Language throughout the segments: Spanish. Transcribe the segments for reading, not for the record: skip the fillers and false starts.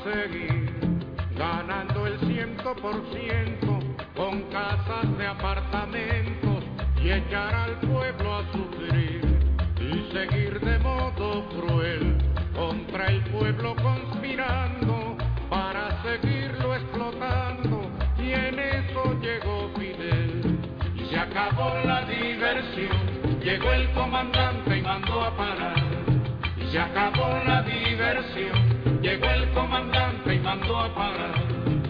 seguir ganando el 100% con casas de apartamentos y echar al pueblo a sufrir y seguir de modo cruel contra el pueblo conspirando para seguirlo explotando, y en eso llegó Fidel y se acabó la diversión. Llegó el comandante y mandó a parar y se acabó la diversión. Llegó el comandante y mandó a parar.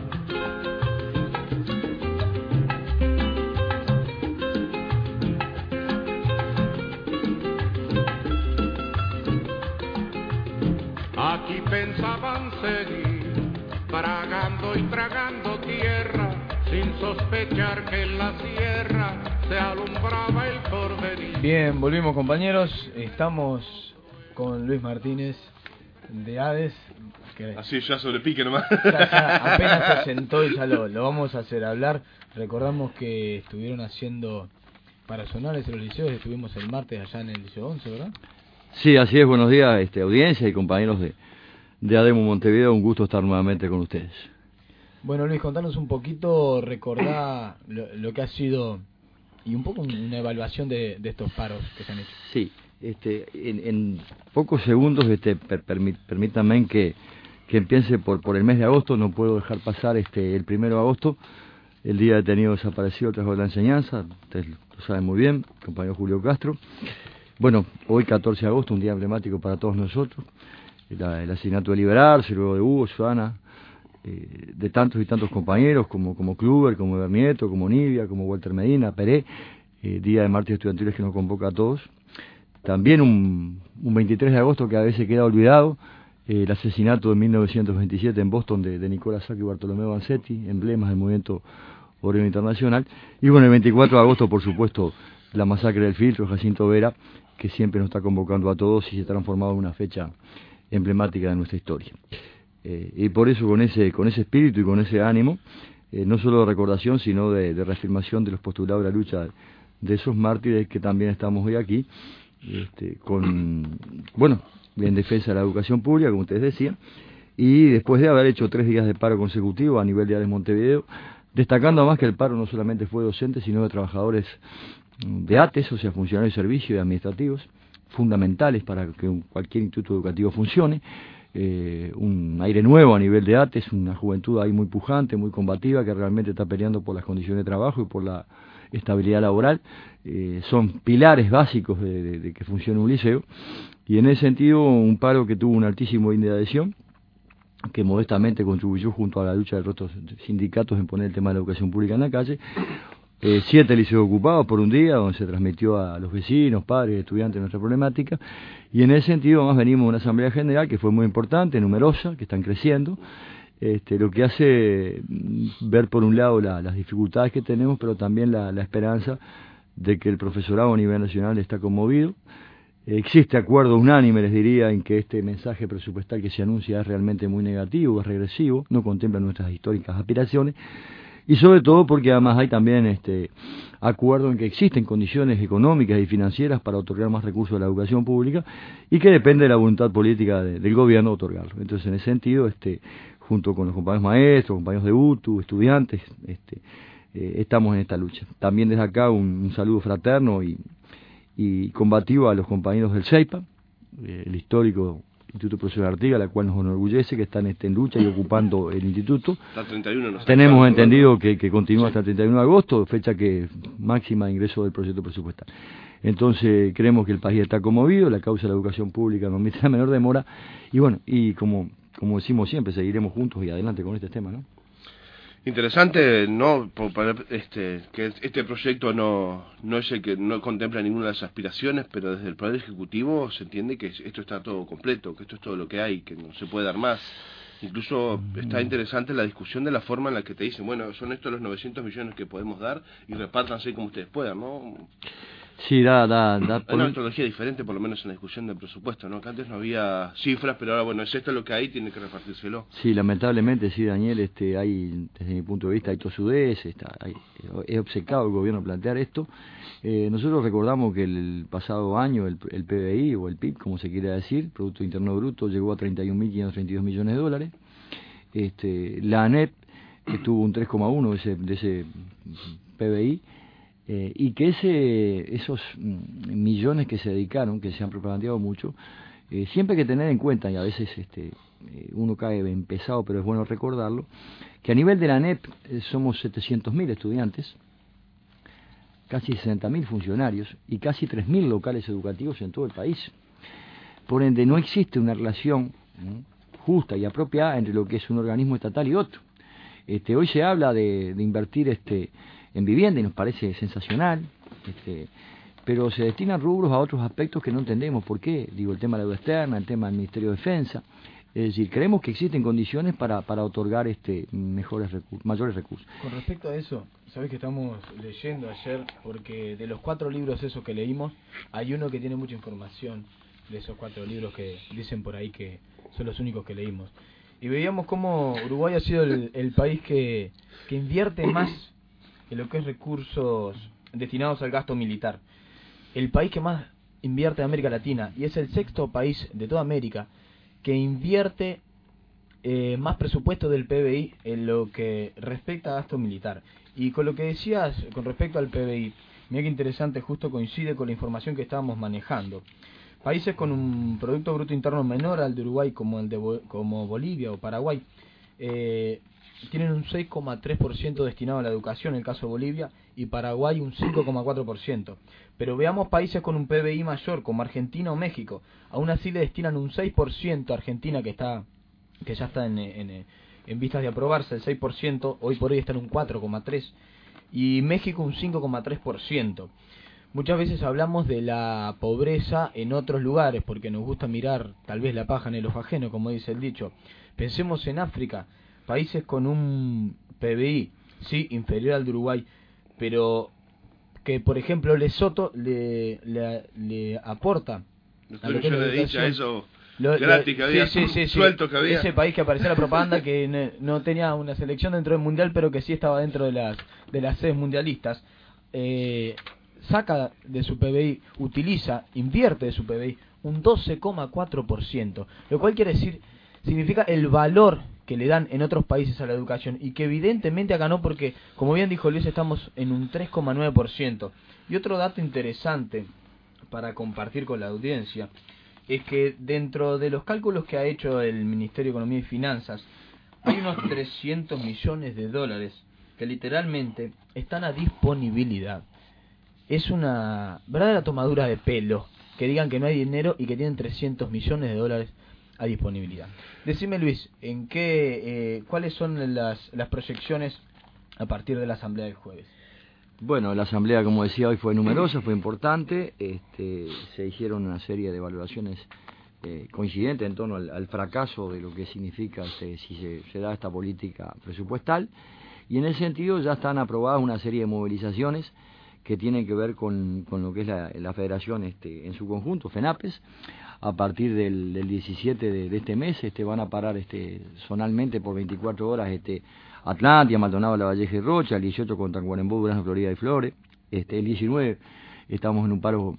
Aquí pensaban seguir tragando y tragando tierra, sin sospechar que en la sierra se alumbraba el porvenir. Bien, volvimos, compañeros. Estamos con Luis Martínez de Hades. Así ya sobre pique nomás. Ya apenas se sentó y ya lo vamos a hacer hablar. Recordamos que estuvieron haciendo para sonores en los liceos. Estuvimos el martes allá en el Liceo 11, ¿verdad? Sí, así es. Buenos días, audiencia y compañeros de ADEMU Montevideo. Un gusto estar nuevamente con ustedes. Bueno, Luis, contanos un poquito, recordá lo que ha sido y un poco una evaluación de estos paros que se han hecho. Sí, en pocos segundos permítanme que empiece por el mes de agosto. No puedo dejar pasar el 1 de agosto, el día detenido desaparecido tras de la enseñanza. Ustedes lo saben muy bien, compañero Julio Castro. Bueno, hoy 14 de agosto, un día emblemático para todos nosotros. El asesinato de Liberarse, luego de Hugo, Susana, de tantos y tantos compañeros como Kluber, como Bernieto, como Nivia, como Walter Medina, Peré, día de mártires estudiantiles que nos convoca a todos. También un 23 de agosto que a veces queda olvidado, el asesinato de 1927 en Boston de Nicolás Sacco y Bartolomeo Vanzetti, emblemas del movimiento obrero internacional. Y bueno, el 24 de agosto, por supuesto, la masacre del Filtro, Jacinto Vera, que siempre nos está convocando a todos y se ha transformado en una fecha emblemática de nuestra historia. Y por eso, con ese espíritu y con ese ánimo, no solo de recordación, sino de reafirmación de los postulados de la lucha de esos mártires, que también estamos hoy aquí, en defensa de la educación pública, como ustedes decían, y después de haber hecho 3 días de paro consecutivo a nivel de Hades Montevideo, destacando además que el paro no solamente fue de docentes, sino de trabajadores de ATES, o sea, funcionarios de servicio y administrativos, fundamentales para que cualquier instituto educativo funcione. Un aire nuevo a nivel de ATES, una juventud ahí muy pujante, muy combativa, que realmente está peleando por las condiciones de trabajo y por la estabilidad laboral. Son pilares básicos de que funcione un liceo, y en ese sentido un paro que tuvo un altísimo índice de adhesión, que modestamente contribuyó junto a la lucha de otros sindicatos en poner el tema de la educación pública en la calle. 7 liceos ocupados por un día, donde se transmitió a los vecinos, padres, estudiantes nuestra problemática, y en ese sentido además venimos de una asamblea general que fue muy importante, numerosa, que están creciendo, lo que hace ver por un lado las dificultades que tenemos, pero también la esperanza de que el profesorado a nivel nacional está conmovido. Existe acuerdo unánime, les diría, en que este mensaje presupuestal que se anuncia es realmente muy negativo, es regresivo, no contempla nuestras históricas aspiraciones, y sobre todo porque además hay también acuerdo en que existen condiciones económicas y financieras para otorgar más recursos a la educación pública, y que depende de la voluntad política del gobierno otorgarlo. Entonces, en ese sentido, junto con los compañeros maestros, compañeros de UTU, estudiantes, estamos en esta lucha. También desde acá un saludo fraterno y combativo a los compañeros del CEIPA, el histórico Instituto Profesor Artigas, la cual nos enorgullece que están en lucha y ocupando el instituto. Hasta 31 no. Tenemos entendido que continúa hasta el 31 de agosto, fecha que máxima de ingreso del proyecto presupuestal. Entonces creemos que el país está conmovido, la causa de la educación pública no admite la menor demora, y bueno, y como decimos siempre, seguiremos juntos y adelante con este tema, ¿no? Interesante, ¿no? Que este proyecto no es el que no contempla ninguna de las aspiraciones, pero desde el Poder Ejecutivo se entiende que esto está todo completo, que esto es todo lo que hay, que no se puede dar más. Incluso está interesante la discusión de la forma en la que te dicen, bueno, son estos los 900 millones que podemos dar y repártanse como ustedes puedan, ¿no? Sí, da Hay una metodología diferente, por lo menos en la discusión del presupuesto, ¿no? Que antes no había cifras, pero ahora, bueno, es esto lo que hay, tiene que repartírselo. Sí, lamentablemente, sí, Daniel, hay, desde mi punto de vista, hay tosudez, es obcecado el gobierno plantear esto. Nosotros recordamos que el pasado año el PBI, o el PIB, como se quiera decir, Producto Interno Bruto, llegó a 31.532 millones de dólares. La ANEP, que tuvo un 3,1 de ese PBI, y que esos millones que se dedicaron, que se han propagandado mucho, siempre hay que tener en cuenta, y a veces uno cae en pesado, pero es bueno recordarlo, que a nivel de la ANEP somos 700.000 estudiantes, casi 60.000 funcionarios y casi 3.000 locales educativos en todo el país. Por ende, no existe una relación justa y apropiada entre lo que es un organismo estatal y otro. Hoy se habla de invertir en vivienda y nos parece sensacional, pero se destinan rubros a otros aspectos que no entendemos por qué. Digo, el tema de la deuda externa, el tema del Ministerio de Defensa. Es decir, creemos que existen condiciones para otorgar mayores recursos. Con respecto a eso, sabés que estamos leyendo ayer, porque de los 4 libros esos que leímos, hay uno que tiene mucha información de esos 4 libros que dicen por ahí que son los únicos que leímos. Y veíamos cómo Uruguay ha sido el país que invierte más en lo que es recursos destinados al gasto militar. El país que más invierte en América Latina, y es el 6º país de toda América que invierte más presupuesto del PBI en lo que respecta a gasto militar. Y con lo que decías con respecto al PBI, mira que interesante, justo coincide con la información que estábamos manejando. Países con un Producto Bruto Interno menor al de Uruguay, como Bolivia o Paraguay, tienen un 6,3% destinado a la educación, en el caso de Bolivia, y Paraguay un 5,4%. Pero veamos países con un PBI mayor, como Argentina o México. Aún así le destinan un 6% a Argentina, que ya está en vistas de aprobarse, el 6%, hoy por hoy está en un 4,3%, y México un 5,3%. Muchas veces hablamos de la pobreza en otros lugares, porque nos gusta mirar tal vez la paja en el ojo ajeno, como dice el dicho. Pensemos en África, países con un PBI, sí, inferior al de Uruguay, pero que, por ejemplo, Lesoto le aporta a lo que es la educación. Eso gratis que había, suelto que había. Ese país que aparecía en la propaganda, que no tenía una selección dentro del mundial, pero que sí estaba dentro de las sedes mundialistas, saca de su PBI, invierte de su PBI un 12,4%, lo cual significa el valor que le dan en otros países a la educación, y que evidentemente acá no, porque como bien dijo Luis, estamos en un 3,9%. Y otro dato interesante para compartir con la audiencia es que dentro de los cálculos que ha hecho el Ministerio de Economía y Finanzas, hay unos 300 millones de dólares que literalmente están a disponibilidad. Es una verdadera tomadura de pelo que digan que no hay dinero y que tienen 300 millones de dólares a disponibilidad. Decime, Luis, ¿cuáles son las proyecciones a partir de la asamblea del jueves? Bueno, la asamblea, como decía, hoy fue numerosa, fue importante. Se hicieron una serie de evaluaciones coincidentes en torno al fracaso de lo que significa si se da esta política presupuestal, y en ese sentido ya están aprobadas una serie de movilizaciones que tienen que ver con lo que es la federación en su conjunto, FENAPES. A partir del 17 de este mes van a parar zonalmente por 24 horas Atlántida, Maldonado, Lavalleja y Rocha, el 18 con Tacuarembó, Durazno, Florida y Flores. El 19 estamos en un paro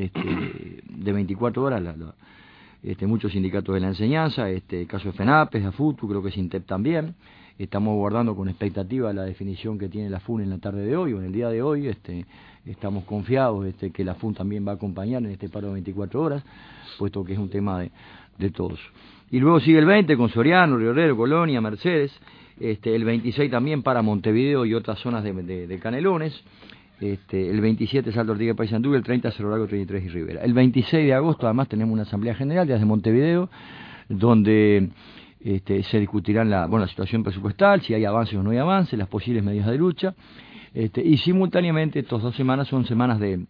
de 24 horas, muchos sindicatos de la enseñanza, caso de FENAPES, AFUTU, creo que SINTEP también. Estamos guardando con expectativa la definición que tiene la FUN en la tarde de hoy o en el día de hoy. Estamos confiados que la FUN también va a acompañar en este paro de 24 horas, puesto que es un tema de todos. Y luego sigue el 20 con Soriano, Río Negro, Colonia, Mercedes. El 26 también para Montevideo y otras zonas de Canelones. El 27 Salto Ortiga y Paysandú, el 30 Cerro Largo, 33 y Rivera. El 26 de agosto además tenemos una asamblea general desde Montevideo, donde se discutirán la situación presupuestal, si hay avances o no hay avances, las posibles medidas de lucha, y simultáneamente estas 2 semanas son semanas de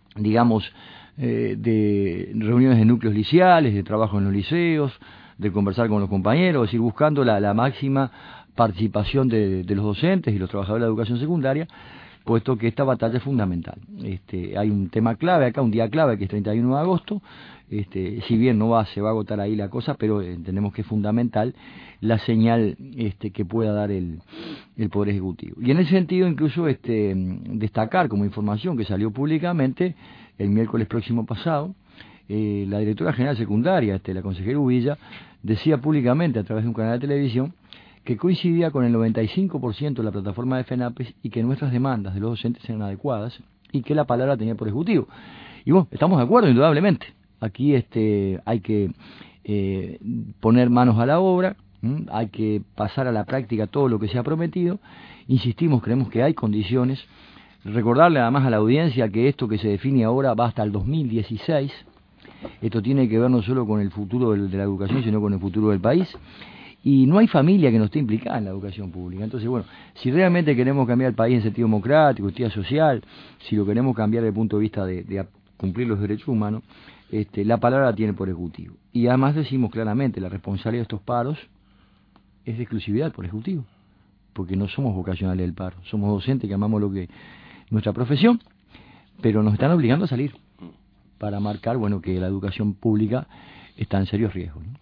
reuniones de núcleos liceales, de trabajo en los liceos, de conversar con los compañeros, es decir, buscando la máxima participación de los docentes y los trabajadores de la educación secundaria, puesto que esta batalla es fundamental. Hay un tema clave acá, un día clave, que es 31 de agosto. Si bien se va a agotar ahí la cosa, pero entendemos que es fundamental la señal que pueda dar el Poder Ejecutivo. Y en ese sentido, incluso destacar como información que salió públicamente el miércoles próximo pasado, la directora general secundaria, la consejera Ubilla, decía públicamente a través de un canal de televisión que coincidía con el 95% de la plataforma de FENAPES y que nuestras demandas de los docentes eran adecuadas y que la palabra tenía por ejecutivo. Y bueno, estamos de acuerdo, indudablemente. Aquí hay que poner manos a la obra, hay que pasar a la práctica todo lo que se ha prometido. Insistimos, creemos que hay condiciones. Recordarle además a la audiencia que esto que se define ahora va hasta el 2016. Esto tiene que ver no solo con el futuro de la educación, sino con el futuro del país. Y no hay familia que no esté implicada en la educación pública. Entonces, bueno, si realmente queremos cambiar el país en sentido democrático, justicia social, si lo queremos cambiar desde el punto de vista de cumplir los derechos humanos, la palabra la tiene por ejecutivo. Y además decimos claramente, la responsabilidad de estos paros es de exclusividad por ejecutivo, porque no somos vocacionales del paro, somos docentes que amamos nuestra profesión, pero nos están obligando a salir para marcar, bueno, que la educación pública está en serios riesgos, ¿no?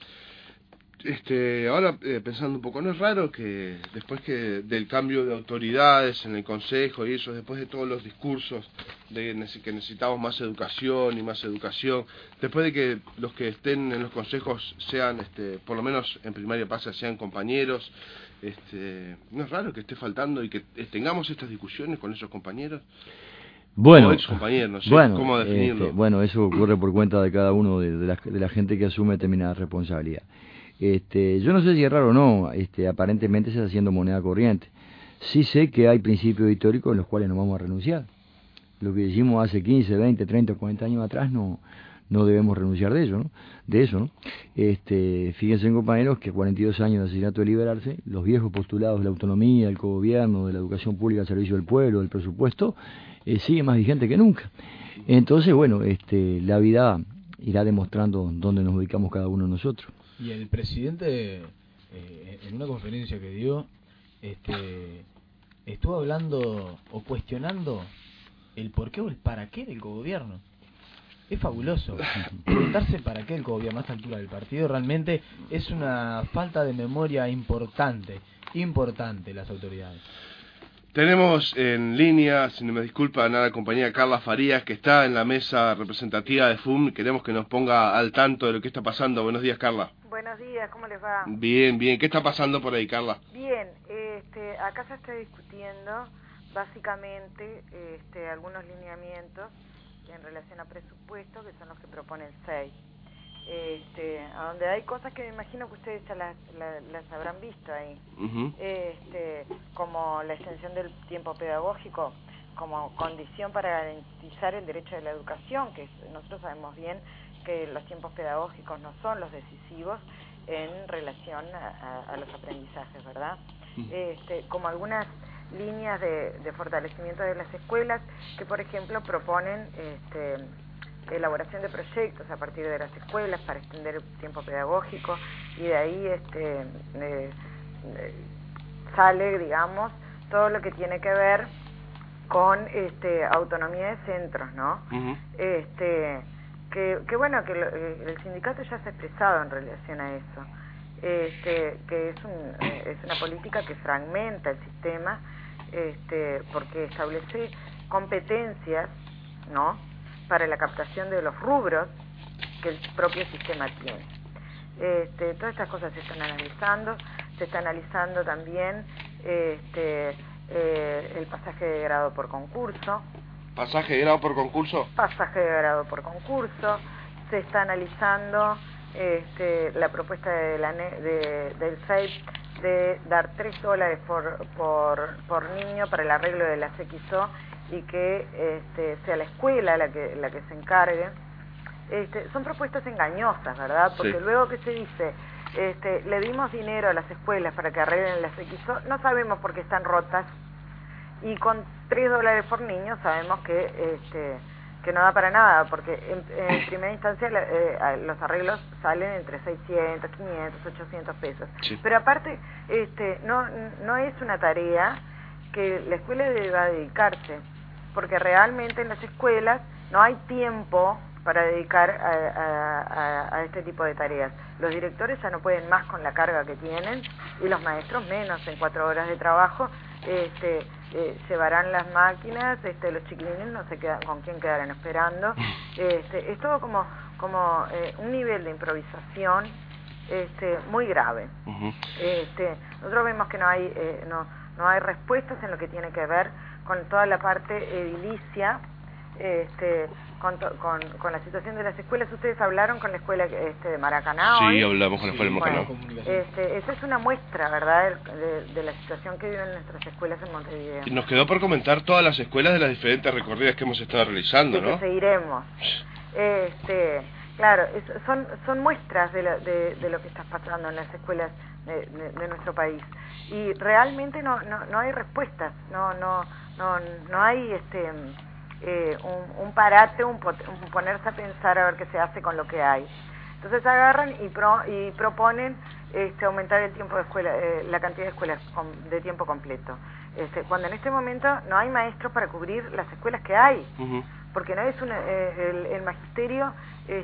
Ahora pensando un poco, ¿no es raro que después del cambio de autoridades en el Consejo y eso, después de todos los discursos que necesitamos más educación y más educación, después de que los que estén en los consejos sean, por lo menos en primaria pasa, sean compañeros, ¿no es raro que esté faltando y que tengamos estas discusiones con esos compañeros? Bueno, o ex compañeros, no sé cómo definirlo. Bueno, eso ocurre por cuenta de cada uno de la gente que asume determinada responsabilidad. Yo no sé si es raro o no, aparentemente se está haciendo moneda corriente. Sí sé que hay principios históricos en los cuales no vamos a renunciar. Lo que hicimos hace 15, 20, 30, 40 años atrás no debemos renunciar de ello, ¿no? De eso, ¿no? Fíjense, compañeros, que 42 años de asesinato de liberarse, los viejos postulados de la autonomía, del cogobierno, de la educación pública al servicio del pueblo, del presupuesto, sigue más vigente que nunca. Entonces, bueno, la vida irá demostrando dónde nos ubicamos cada uno de nosotros. Y el presidente, en una conferencia que dio, estuvo hablando o cuestionando el por qué o el para qué del cogobierno. Es fabuloso. Preguntarse para qué el cogobierno a esta altura del partido realmente es una falta de memoria importante las autoridades. Tenemos en línea, si no me disculpan, a la compañera Carla Farías, que está en la mesa representativa de FUM. Queremos que nos ponga al tanto de lo que está pasando. Buenos días, Carla. Buenos días, ¿cómo les va? Bien, bien. ¿Qué está pasando por ahí, Carla? Bien, acá se está discutiendo básicamente algunos lineamientos en relación a presupuesto, que son los que propone el SEI. A donde hay cosas que me imagino que ustedes ya las habrán visto ahí, como la extensión del tiempo pedagógico como condición para garantizar el derecho de la educación, que nosotros sabemos bien que los tiempos pedagógicos no son los decisivos en relación a los aprendizajes, ¿verdad? Como algunas líneas de fortalecimiento de las escuelas que, por ejemplo, proponen elaboración de proyectos a partir de las escuelas para extender el tiempo pedagógico, y de ahí sale, digamos, todo lo que tiene que ver con autonomía de centros, ¿no? Que bueno, que el sindicato ya se ha expresado en relación a eso, que es una política que fragmenta el sistema, porque establece competencias, ¿no?, para la captación de los rubros que el propio sistema tiene. Todas estas cosas se está analizando también el pasaje de grado por concurso. ¿Pasaje de grado por concurso? Pasaje de grado por concurso. Se está analizando la propuesta del FEIP de dar $3 por niño para el arreglo de las XO, y que sea la escuela la que se encargue. Son propuestas engañosas, ¿verdad? Porque luego que se dice, le dimos dinero a las escuelas para que arreglen las XO, no sabemos por qué están rotas, y con $3 por niño sabemos que no da para nada, porque en primera instancia los arreglos salen entre 600, 500, 800 pesos. Sí. Pero aparte, no es una tarea que la escuela deba dedicarse, porque realmente en las escuelas no hay tiempo para dedicar a este tipo de tareas. Los directores ya no pueden más con la carga que tienen, y los maestros menos. En 4 horas de trabajo llevarán las máquinas, los chiquilines no se quedan con quién quedarán esperando. Es todo como un nivel de improvisación muy grave. Ujú. Nosotros vemos que no hay respuestas en lo que tiene que ver con toda la parte edilicia, con la situación de las escuelas. Ustedes hablaron con la escuela de Maracaná Sí, hoy. hablamos con la escuela de Maracaná. Esa es una muestra, ¿verdad?, de la situación que viven nuestras escuelas en Montevideo. Y nos quedó por comentar todas las escuelas de las diferentes recorridas que hemos estado realizando, Y ¿no? que seguiremos. Claro, son muestras de lo que está pasando en las escuelas de nuestro país. Y realmente no hay respuestas, no hay un parate, un ponerse a pensar a ver qué se hace con lo que hay. Entonces agarran y proponen aumentar el tiempo de escuela, la cantidad de escuelas de tiempo completo. Cuando en este momento no hay maestros para cubrir las escuelas que hay. Ujú. Porque no es el magisterio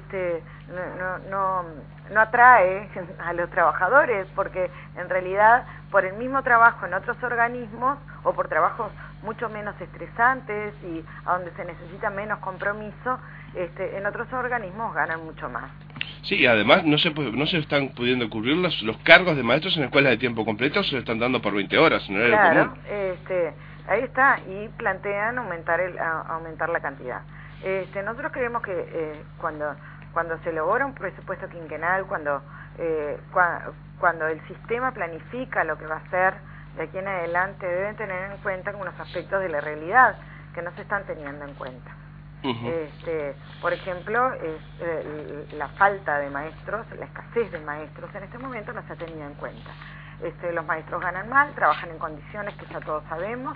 no atrae a los trabajadores, porque en realidad por el mismo trabajo en otros organismos o por trabajos mucho menos estresantes y a donde se necesita menos compromiso, en otros organismos ganan mucho más. Sí, además no se están pudiendo cubrir los cargos de maestros en escuelas de tiempo completo, se lo están dando por 20 horas en horario Claro, común. ahí está, y plantean aumentar la cantidad. Nosotros creemos que cuando se elabora un presupuesto quinquenal, cuando el sistema planifica lo que va a hacer de aquí en adelante, deben tener en cuenta algunos aspectos de la realidad que no se están teniendo en cuenta. Ujú. Por ejemplo, la falta de maestros, la escasez de maestros en este momento no se ha tenido en cuenta. Los maestros ganan mal, trabajan en condiciones que ya todos sabemos,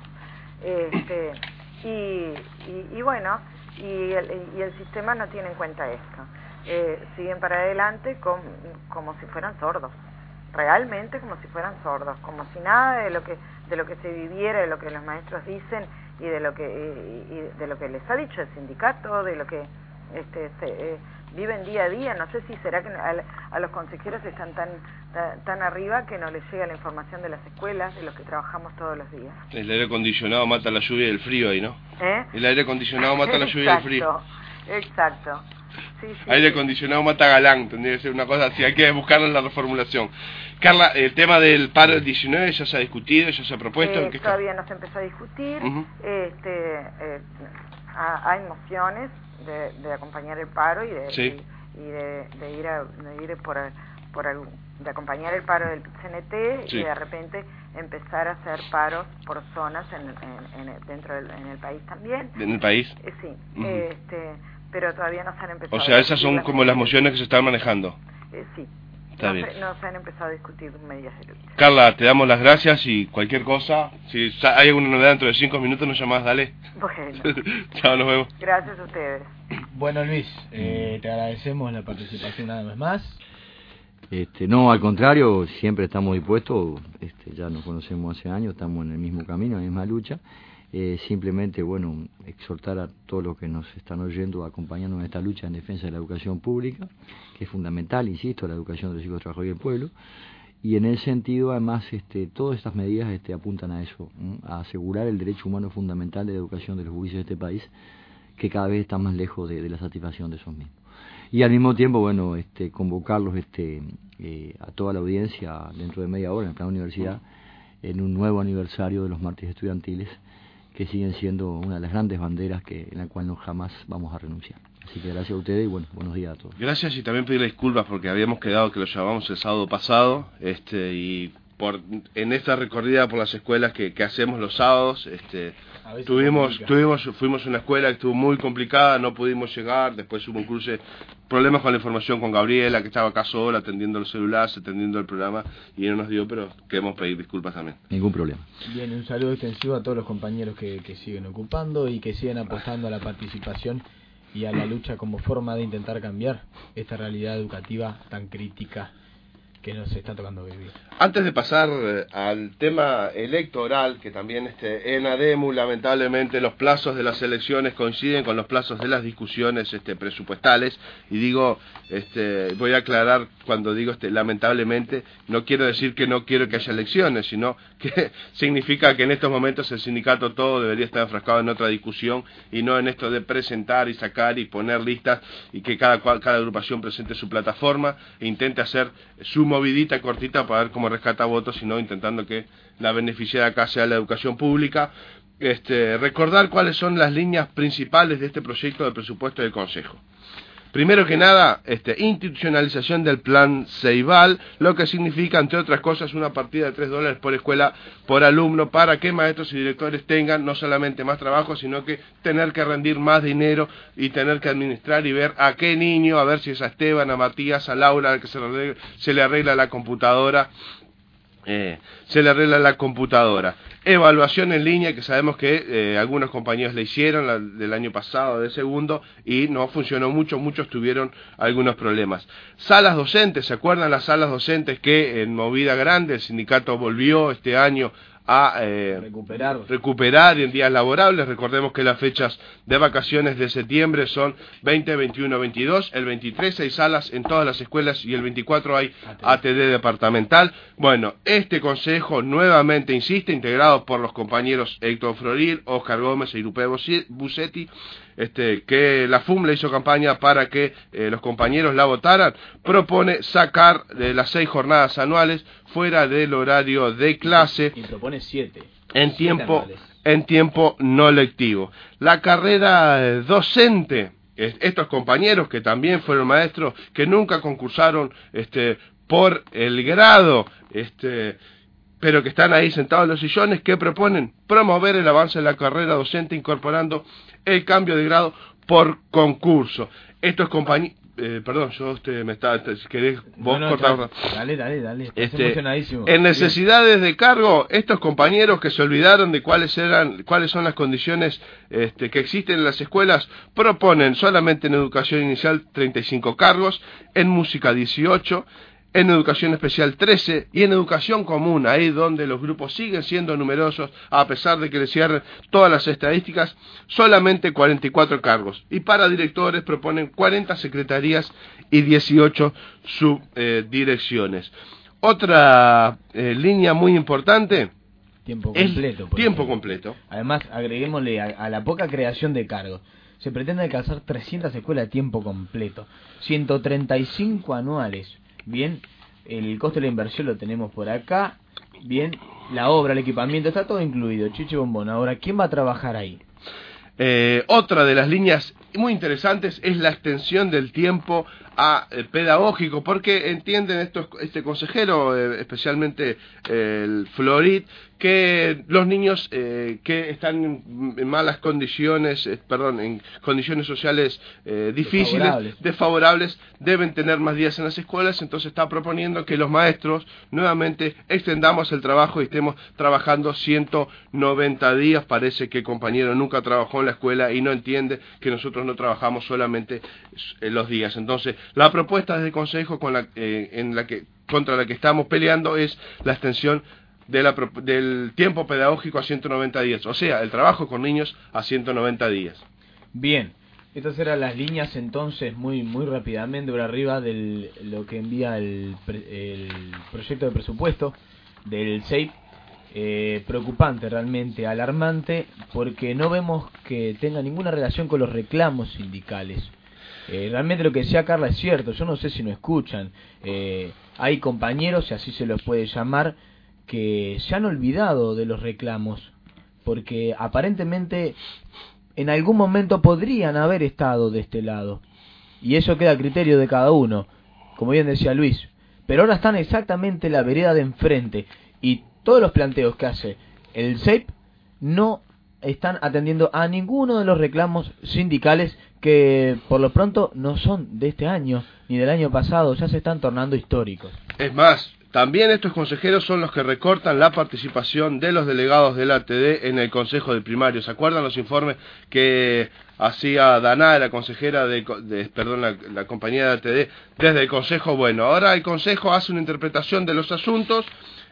y bueno, y el sistema no tiene en cuenta esto. Siguen para adelante como si fueran sordos, realmente como si fueran sordos, como si nada de lo que se viviera, de lo que los maestros dicen y de lo que les ha dicho el sindicato, de lo que viven día a día. No sé si será que a los consejeros están tan arriba que no les llega la información de las escuelas, de los que trabajamos todos los días. El aire acondicionado mata la lluvia y el frío ahí, ¿no? ¿Eh? El aire acondicionado mata la lluvia y el frío. Exacto. Sí, Aire acondicionado mata galán, tendría que ser una cosa así, hay que buscarle la reformulación. Carla, el tema del paro del 19 ya se ha discutido, ya se ha propuesto. ¿En qué está? Todavía no se empezó a discutir. Uh-huh. Hay mociones de acompañar el paro y Sí. de acompañar el paro del CNT, Sí. y de repente empezar a hacer paros por zonas en el país también. ¿En el país? Sí. Uh-huh. Pero todavía no se han empezado. O sea, esas son como las mociones que se están manejando. Sí. Está bien. No se han empezado a discutir medidas de lucha. Carla, te damos las gracias y cualquier cosa, si hay alguna novedad dentro de 5 minutos nos llamás, dale. Bueno. Chao, nos vemos. Gracias a ustedes. Bueno, Luis, te agradecemos la participación una vez más. No, al contrario, siempre estamos dispuestos, ya nos conocemos hace años, estamos en el mismo camino, en la misma lucha. Simplemente, bueno, exhortar a todos los que nos están oyendo, acompañarnos en esta lucha en defensa de la educación pública, que es fundamental, insisto, la educación de los hijos, trabajadores y del pueblo. Y en ese sentido, además, todas estas medidas apuntan a eso, a asegurar el derecho humano fundamental de la educación de los juicios de este país, que cada vez está más lejos de la satisfacción de esos mismos. Y al mismo tiempo, bueno, convocarlos a toda la audiencia dentro de media hora en el plan universidad, en un nuevo aniversario de los mártires estudiantiles, que siguen siendo una de las grandes banderas en la cual no jamás vamos a renunciar. Así que gracias a ustedes y bueno, buenos días a todos. Gracias y también pedirle disculpas porque habíamos quedado que lo llamamos el sábado pasado, y en esta recorrida por las escuelas que hacemos los sábados, fuimos a una escuela que estuvo muy complicada, no pudimos llegar, después hubo un cruce, problemas con la información con Gabriela, que estaba acá sola, atendiendo el celular, atendiendo el programa, y no nos dio, pero queremos pedir disculpas también. Ningún problema. Bien, un saludo extensivo a todos los compañeros que siguen ocupando y que siguen apostando a la participación y a la lucha como forma de intentar cambiar esta realidad educativa tan crítica que nos está tocando vivir. Antes de pasar al tema electoral, que también en ADEMU lamentablemente los plazos de las elecciones coinciden con los plazos de las discusiones presupuestales, y digo, voy a aclarar cuando digo lamentablemente, no quiero decir que no quiero que haya elecciones, sino que significa que en estos momentos el sindicato todo debería estar enfrascado en otra discusión y no en esto de presentar y sacar y poner listas y que cada agrupación presente su plataforma e intente hacer su movidita cortita para ver cómo rescata votos, sino intentando que la beneficiada acá sea la educación pública. Recordar cuáles son las líneas principales de este proyecto de presupuesto del Consejo. Primero que nada, institucionalización del plan Ceibal, lo que significa, entre otras cosas, una partida de $3 por escuela por alumno para que maestros y directores tengan no solamente más trabajo, sino que tener que rendir más dinero y tener que administrar y ver a qué niño, a ver si es a Esteban, a Matías, a Laura, al que se le arregla la computadora. Evaluación en línea, que sabemos que algunos compañeros le hicieron del año pasado, de segundo, y no funcionó mucho, muchos tuvieron algunos problemas. Salas docentes, ¿se acuerdan las salas docentes que en Movida Grande el sindicato volvió este año a recuperar en días laborables? Recordemos que las fechas de vacaciones de septiembre son 20, 21, 22, el 23 hay salas en todas las escuelas y el 24 hay ATD departamental. Bueno, este consejo nuevamente insiste, integrado por los compañeros Héctor Floril, Oscar Gómez e Irupé Bucetti, que la FUM le hizo campaña para que los compañeros la votaran, propone sacar de las 6 jornadas anuales fuera del horario de clase y propone 7 en tiempo no lectivo. La carrera docente, estos compañeros que también fueron maestros, que nunca concursaron por el grado, pero que están ahí sentados en los sillones, que proponen promover el avance de la carrera docente incorporando el cambio de grado por concurso. Estos compañeros, perdón, yo me estaba, si querés vos cortar. Dale, estoy emocionadísimo. En necesidades de cargo, estos compañeros que se olvidaron de cuáles son las condiciones que existen en las escuelas, proponen solamente en educación inicial 35 cargos, en música 18, en educación especial 13 y en educación común, ahí donde los grupos siguen siendo numerosos, a pesar de que le cierren todas las estadísticas, solamente 44 cargos. Y para directores proponen 40 secretarías y 18 subdirecciones. Otra línea muy importante tiempo completo. Tiempo completo. Además, agreguémosle a la poca creación de cargos. Se pretende alcanzar 300 escuelas de tiempo completo, 135 anuales. Bien, el costo de la inversión lo tenemos por acá. Bien, la obra, el equipamiento, está todo incluido, chiche bombón. Ahora, ¿quién va a trabajar ahí? Otra de las líneas muy interesantes es la extensión del tiempo pedagógico, porque entienden este consejero, especialmente el Florid, que los niños que están en malas condiciones, en condiciones sociales difíciles, desfavorables, deben tener más días en las escuelas. Entonces está proponiendo que los maestros nuevamente extendamos el trabajo y estemos trabajando 190 días. Parece que el compañero nunca trabajó en la escuela y no entiende que nosotros no trabajamos solamente los días. Entonces la propuesta desde el Consejo contra la que estamos peleando es la extensión del tiempo pedagógico a 190 días, o sea, el trabajo con niños a 190 días. Bien, estas eran las líneas entonces muy rápidamente por arriba de lo que envía el proyecto de presupuesto del CEIP. Preocupante, realmente alarmante, porque no vemos que tenga ninguna relación con los reclamos sindicales. Realmente lo que decía Carla es cierto, yo no sé si no escuchan. Hay compañeros, si así se los puede llamar, que se han olvidado de los reclamos, porque aparentemente en algún momento podrían haber estado de este lado, y eso queda a criterio de cada uno, como bien decía Luis, pero ahora están exactamente en la vereda de enfrente, y todos los planteos que hace el CEIP no están atendiendo a ninguno de los reclamos sindicales, que por lo pronto no son de este año ni del año pasado, ya se están tornando históricos. Es más, También estos consejeros son los que recortan la participación de los delegados del ATD en el Consejo de Primario. ¿Se acuerdan los informes que hacía Daná, la consejera la compañía de ATD, desde el Consejo? Bueno, ahora el Consejo hace una interpretación de los asuntos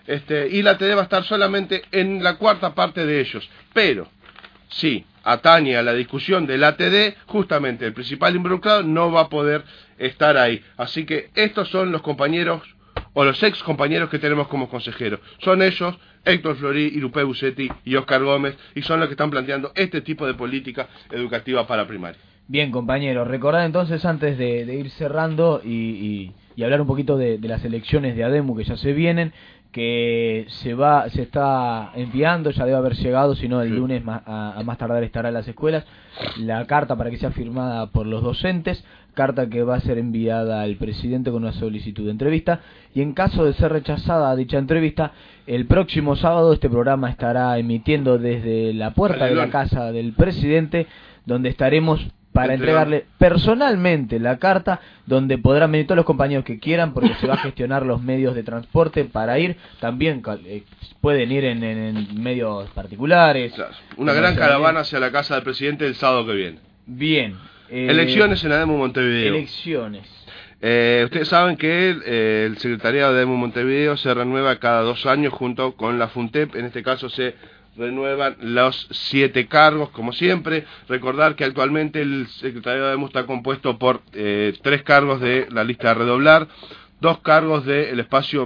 y la ATD va a estar solamente en la cuarta parte de ellos. Pero, sí, atañe a la discusión del ATD, justamente el principal involucrado no va a poder estar ahí. Así que estos son los compañeros o los ex compañeros que tenemos como consejeros. Son ellos, Héctor Florí, Irupé Bucetti y Oscar Gómez, y son los que están planteando este tipo de política educativa para primaria. Bien, compañeros, recordad entonces antes de ir cerrando y hablar un poquito de las elecciones de ADEMU que ya se vienen, que se está enviando, ya debe haber llegado, si no el lunes a más tardar estará en las escuelas, la carta para que sea firmada por los docentes, carta que va a ser enviada al presidente con una solicitud de entrevista, y en caso de ser rechazada dicha entrevista, el próximo sábado este programa estará emitiendo desde la puerta de la casa del presidente, donde estaremos para entregarle personalmente la carta, donde podrán venir todos los compañeros que quieran, porque se va a gestionar los medios de transporte para ir. También pueden ir en medios particulares. Claro, una gran caravana hacia la casa del presidente el sábado que viene. Bien. Elecciones en ADEMU Montevideo. Elecciones. Ustedes saben que el secretariado de ADEMU Montevideo se renueva cada 2 años junto con la FUNTEP. En este caso se renuevan los 7 cargos, como siempre. Recordar que actualmente el secretariado de ADEMU está compuesto por 3 cargos de la lista de redoblar, 2 cargos del espacio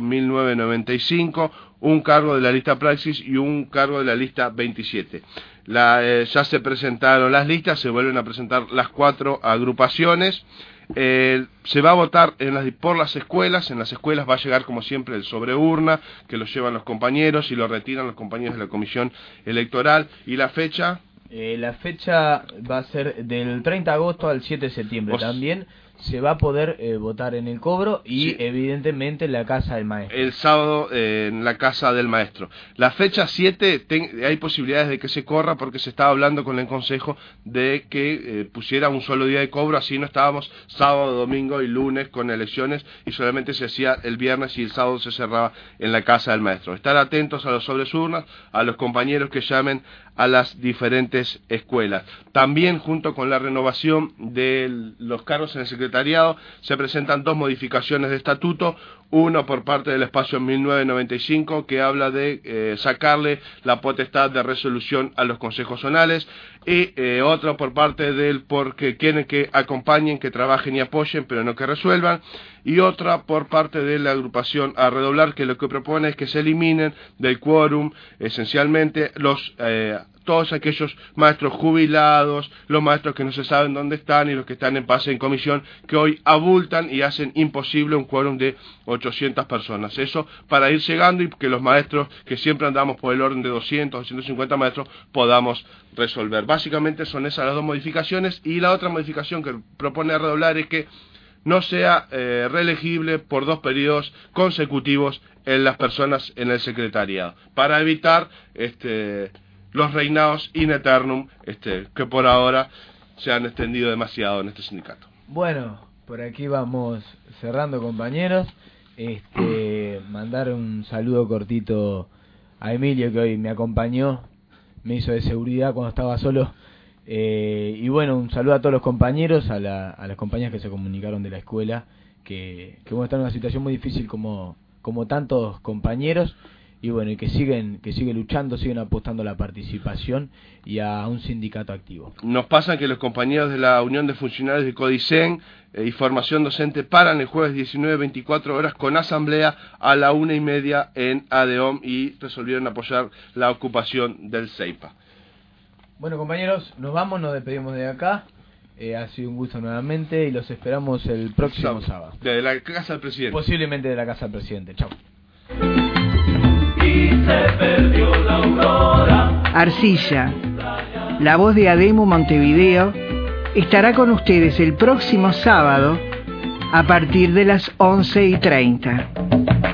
1995, un cargo de la lista Praxis y un cargo de la lista 27. Ya se presentaron las listas, se vuelven a presentar las 4 agrupaciones. Se va a votar por las escuelas. En las escuelas va a llegar como siempre el sobre urna, que lo llevan los compañeros y lo retiran los compañeros de la comisión electoral. ¿Y la fecha? La fecha va a ser del 30 de agosto al 7 de septiembre. También se va a poder votar en el cobro y evidentemente en la casa del maestro. El sábado en la casa del maestro. La fecha 7 hay posibilidades de que se corra porque se estaba hablando con el consejo de que pusiera un solo día de cobro, así no estábamos sábado, domingo y lunes con elecciones y solamente se hacía el viernes y el sábado se cerraba en la casa del maestro. Estar atentos a los sobres urnas, a los compañeros que llamen a las diferentes escuelas. También junto con la renovación de los cargos en el secretariado se presentan 2 modificaciones de estatuto, uno por parte del espacio 1995 que habla de sacarle la potestad de resolución a los consejos zonales y otro por parte del porque quieren que acompañen, que trabajen y apoyen pero no que resuelvan, y otra por parte de la agrupación a redoblar, que lo que propone es que se eliminen del quórum esencialmente todos aquellos maestros jubilados, los maestros que no se saben dónde están y los que están en pase en comisión, que hoy abultan y hacen imposible un quórum de 800 personas. Eso para ir llegando y que los maestros, que siempre andamos por el orden de 200, 250 maestros, podamos resolver. Básicamente son esas las 2 modificaciones, y la otra modificación que propone redoblar es que no sea reelegible por 2 periodos consecutivos en las personas en el secretariado, para evitar los reinados in eternum que por ahora se han extendido demasiado en este sindicato. Bueno, por aquí vamos cerrando, compañeros. Mandar un saludo cortito a Emilio, que hoy me acompañó, me hizo de seguridad cuando estaba solo. Y bueno, un saludo a todos los compañeros, a las compañías que se comunicaron de la escuela, que vamos a estar en una situación muy difícil como tantos compañeros. Y bueno, y que siguen luchando, siguen apostando a la participación y a un sindicato activo. Nos pasa que los compañeros de la Unión de Funcionarios de Codicen y Formación Docente paran el jueves 19, 24 horas con asamblea a la 1:30 en ADEOM y resolvieron apoyar la ocupación del CEIPA. Bueno, compañeros, nos vamos, nos despedimos de acá. Ha sido un gusto nuevamente y los esperamos el próximo sábado. De la casa del presidente. Posiblemente de la casa del presidente. Chao. Se perdió la aurora. Arcilla, la voz de ADEMU Montevideo, estará con ustedes el próximo sábado a partir de las 11:30.